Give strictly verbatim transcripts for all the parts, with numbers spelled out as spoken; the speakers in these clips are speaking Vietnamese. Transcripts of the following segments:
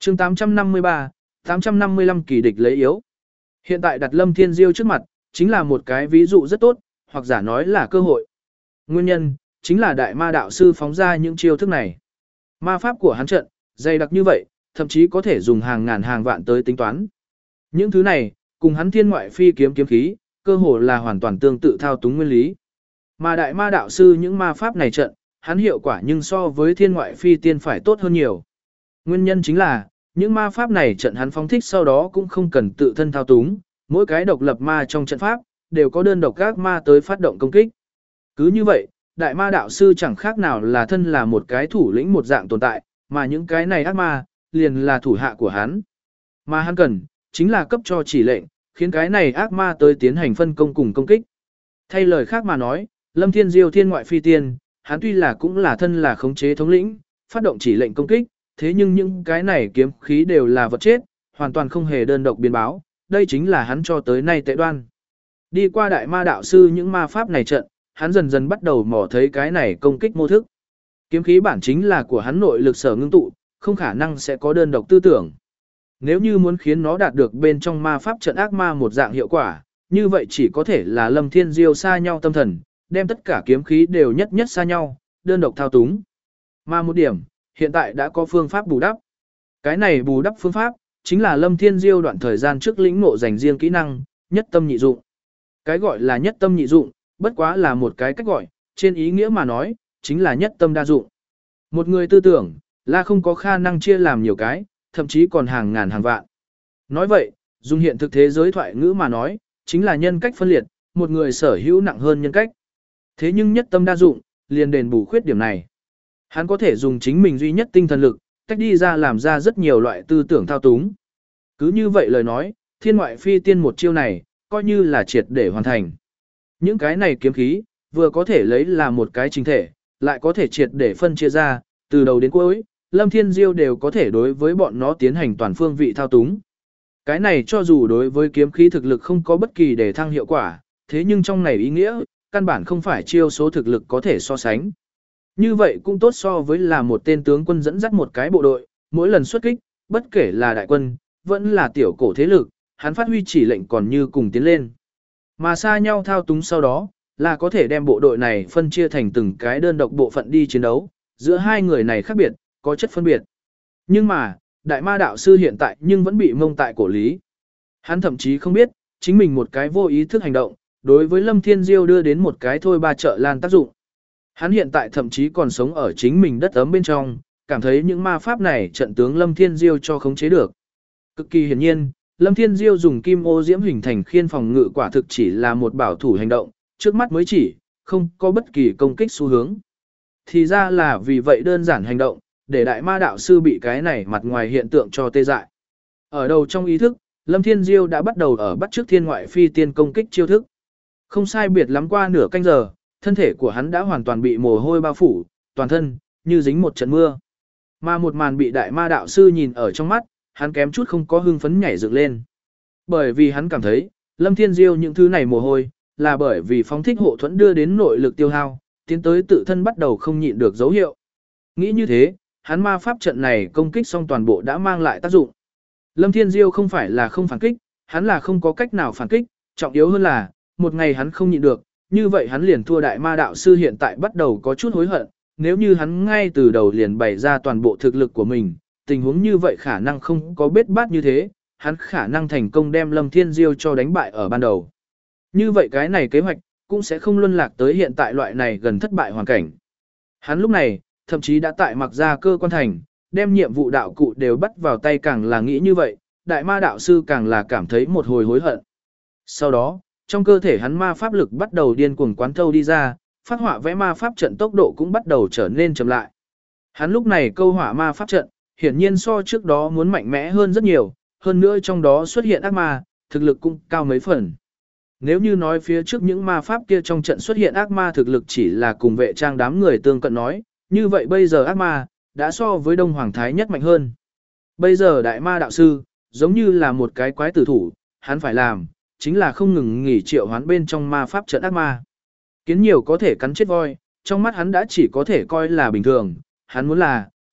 chương tám trăm năm mươi ba, tám trăm năm mươi lăm kỳ địch lấy yếu. Hiện tại đặt Lâm Thiên Diêu trước mặt, chính là một cái ví dụ rất tốt, hoặc giả nói là cơ hội. Nguyên nhân, chính là đại ma đạo sư phóng ra những chiêu thức này. Ma pháp của hắn trận, dày đặc như vậy, thậm chí có thể dùng hàng ngàn hàng vạn tới tính toán. Những thứ này, cùng hắn thiên ngoại phi kiếm kiếm khí, cơ hồ là hoàn toàn tương tự thao túng nguyên lý. Mà đại ma đạo sư những ma pháp này trận, hắn hiệu quả nhưng so với thiên ngoại phi tiên phải tốt hơn nhiều. Nguyên nhân chính là, những ma pháp này trận hắn phóng thích sau đó cũng không cần tự thân thao túng, mỗi cái độc lập ma trong trận pháp, đều có đơn độc các ma tới phát động công kích. Cứ như vậy, đại ma đạo sư chẳng khác nào là thân là một cái thủ lĩnh một dạng tồn tại, mà những cái này ác ma, liền là thủ hạ của hắn. Mà hắn cần, chính là cấp cho chỉ lệnh, khiến cái này ác ma tới tiến hành phân công cùng công kích. Thay lời khác mà nói, Lâm Thiên Diêu thiên ngoại phi tiên, hắn tuy là cũng là thân là khống chế thống lĩnh, phát động chỉ lệnh công kích, thế nhưng những cái này kiếm khí đều là vật chết, hoàn toàn không hề đơn độc biến báo, đây chính là hắn cho tới nay tệ đoan. Đi qua đại ma đạo sư những ma pháp này trận, hắn dần dần bắt đầu mò thấy cái này công kích mô thức. Kiếm khí bản chính là của hắn nội lực sở ngưng tụ, không khả năng sẽ có đơn độc tư tưởng. Nếu như muốn khiến nó đạt được bên trong ma pháp trận ác ma một dạng hiệu quả, như vậy chỉ có thể là Lâm Thiên Diêu xa nhau tâm thần, đem tất cả kiếm khí đều nhất nhất xa nhau, đơn độc thao túng. Mà một điểm, hiện tại đã có phương pháp bù đắp. Cái này bù đắp phương pháp, chính là Lâm Thiên Diêu đoạn thời gian trước lĩnh ngộ dành riêng kỹ năng, nhất tâm nhị dụng. Cái gọi là nhất tâm nhị dụng, bất quá là một cái cách gọi, trên ý nghĩa mà nói, chính là nhất tâm đa dụng. Một người tư tưởng, là không có khả năng chia làm nhiều cái, thậm chí còn hàng ngàn hàng vạn. Nói vậy, dùng hiện thực thế giới thoại ngữ mà nói, chính là nhân cách phân liệt, một người sở hữu nặng hơn nhân cách. Thế nhưng nhất tâm đa dụng, liền đền bù khuyết điểm này. Hắn có thể dùng chính mình duy nhất tinh thần lực, tách đi ra làm ra rất nhiều loại tư tưởng thao túng. Cứ như vậy lời nói, thiên ngoại phi tiên một chiêu này, coi như là triệt để hoàn thành. Những cái này kiếm khí, vừa có thể lấy là một cái chính thể, lại có thể triệt để phân chia ra, từ đầu đến cuối, Lâm Thiên Diêu đều có thể đối với bọn nó tiến hành toàn phương vị thao túng. Cái này cho dù đối với kiếm khí thực lực không có bất kỳ để thăng hiệu quả, thế nhưng trong này ý nghĩa, căn bản không phải chiêu số thực lực có thể so sánh. Như vậy cũng tốt so với là một tên tướng quân dẫn dắt một cái bộ đội, mỗi lần xuất kích, bất kể là đại quân, vẫn là tiểu cổ thế lực, hắn phát huy chỉ lệnh còn như cùng tiến lên. Mà xa nhau thao túng sau đó, là có thể đem bộ đội này phân chia thành từng cái đơn độc bộ phận đi chiến đấu, giữa hai người này khác biệt, có chất phân biệt. Nhưng mà, đại ma đạo sư hiện tại nhưng vẫn bị mông tại cổ lý. Hắn thậm chí không biết, chính mình một cái vô ý thức hành động, đối với Lâm Thiên Diêu đưa đến một cái thôi ba trợ lan tác dụng. Hắn hiện tại thậm chí còn sống ở chính mình đất ấm bên trong, cảm thấy những ma pháp này trận tướng Lâm Thiên Diêu cho khống chế được. Cực kỳ hiển nhiên, Lâm Thiên Diêu dùng kim ô diễm hình thành khiên phòng ngự quả thực chỉ là một bảo thủ hành động, trước mắt mới chỉ, không có bất kỳ công kích xu hướng. Thì ra là vì vậy đơn giản hành động, để đại ma đạo sư bị cái này mặt ngoài hiện tượng cho tê dại. Ở đầu trong ý thức, Lâm Thiên Diêu đã bắt đầu ở bắt trước thiên ngoại phi tiên công kích chiêu thức. Không sai biệt lắm qua nửa canh giờ, thân thể của hắn đã hoàn toàn bị mồ hôi bao phủ, toàn thân, như dính một trận mưa. Mà một màn bị đại ma đạo sư nhìn ở trong mắt, hắn kém chút không có hưng phấn nhảy dựng lên. Bởi vì hắn cảm thấy, Lâm Thiên Diêu những thứ này mồ hôi, là bởi vì phóng thích hộ thuẫn đưa đến nội lực tiêu hao, tiến tới tự thân bắt đầu không nhịn được dấu hiệu. Nghĩ như thế, hắn ma pháp trận này công kích xong toàn bộ đã mang lại tác dụng. Lâm Thiên Diêu không phải là không phản kích, hắn là không có cách nào phản kích, trọng yếu hơn là, một ngày hắn không nhịn được, như vậy hắn liền thua đại ma đạo sư hiện tại bắt đầu có chút hối hận, nếu như hắn ngay từ đầu liền bày ra toàn bộ thực lực của mình, tình huống như vậy khả năng không có bết bát như thế, hắn khả năng thành công đem Lâm Thiên Diêu cho đánh bại ở ban đầu. Như vậy cái này kế hoạch, cũng sẽ không luân lạc tới hiện tại loại này gần thất bại hoàn cảnh. Hắn lúc này, thậm chí đã tại mặc ra cơ quan thành, đem nhiệm vụ đạo cụ đều bắt vào tay, càng là nghĩ như vậy, đại ma đạo sư càng là cảm thấy một hồi hối hận. Sau đó, trong cơ thể hắn ma pháp lực bắt đầu điên cuồng quán thâu đi ra, phát họa vẽ ma pháp trận tốc độ cũng bắt đầu trở nên chậm lại. Hắn lúc này câu họa ma pháp trận, hiển nhiên so trước đó muốn mạnh mẽ hơn rất nhiều, hơn nữa trong đó xuất hiện ác ma, thực lực cũng cao mấy phần. Nếu như nói phía trước những ma pháp kia trong trận xuất hiện ác ma thực lực chỉ là cùng vệ trang đám người tương cận nói, như vậy bây giờ ác ma, đã so với Đông Hoàng Thái nhất mạnh hơn. Bây giờ đại ma đạo sư, giống như là một cái quái tử thủ, hắn phải làm, chính là không ngừng nghỉ triệu hoán bên trong ma pháp trận ác ma. Kiến nhiều có thể cắn chết voi, trong mắt hắn đã chỉ có thể coi là bình thường, hắn muốn là,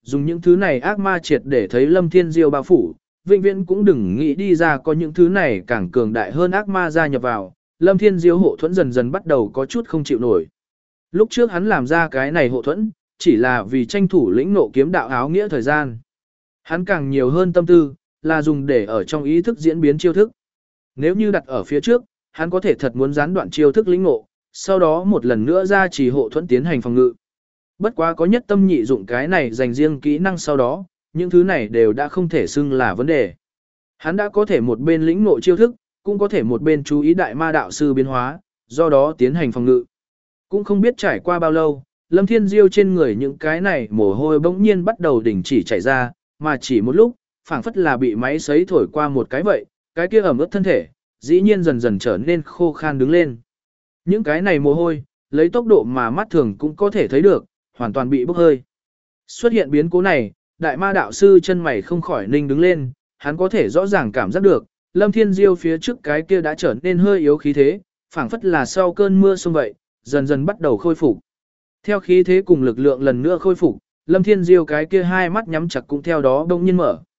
dùng những thứ này ác ma triệt để thấy Lâm Thiên Diêu bao phủ, vĩnh viễn cũng đừng nghĩ đi ra có những thứ này càng cường đại hơn ác ma gia nhập vào, Lâm Thiên Diêu hộ thuẫn dần dần bắt đầu có chút không chịu nổi. Lúc trước hắn làm ra cái này hộ thuẫn, chỉ là vì tranh thủ lĩnh ngộ kiếm đạo áo nghĩa thời gian. Hắn càng nhiều hơn tâm tư, là dùng để ở trong ý thức diễn biến chiêu thức. Nếu như đặt ở phía trước, hắn có thể thật muốn gián đoạn chiêu thức lĩnh ngộ, sau đó một lần nữa ra chỉ hộ thuẫn tiến hành phòng ngự. Bất quá có nhất tâm nhị dụng cái này dành riêng kỹ năng sau đó, những thứ này đều đã không thể xưng là vấn đề. Hắn đã có thể một bên lĩnh ngộ chiêu thức, cũng có thể một bên chú ý đại ma đạo sư biến hóa, do đó tiến hành phòng ngự. Cũng không biết trải qua bao lâu, Lâm Thiên Diêu trên người những cái này mồ hôi bỗng nhiên bắt đầu đình chỉ chảy ra, mà chỉ một lúc, phảng phất là bị máy sấy thổi qua một cái vậy, cái kia ẩm ướt thân thể, dĩ nhiên dần dần trở nên khô khan đứng lên. Những cái này mồ hôi, lấy tốc độ mà mắt thường cũng có thể thấy được, hoàn toàn bị bốc hơi. Xuất hiện biến cố này, đại ma đạo sư chân mày không khỏi ninh đứng lên, hắn có thể rõ ràng cảm giác được, Lâm Thiên Diêu phía trước cái kia đã trở nên hơi yếu khí thế, phảng phất là sau cơn mưa xuân vậy, dần dần bắt đầu khôi phục. Theo khí thế cùng lực lượng lần nữa khôi phục, Lâm Thiên Diêu cái kia hai mắt nhắm chặt cũng theo đó đông nhiên mở,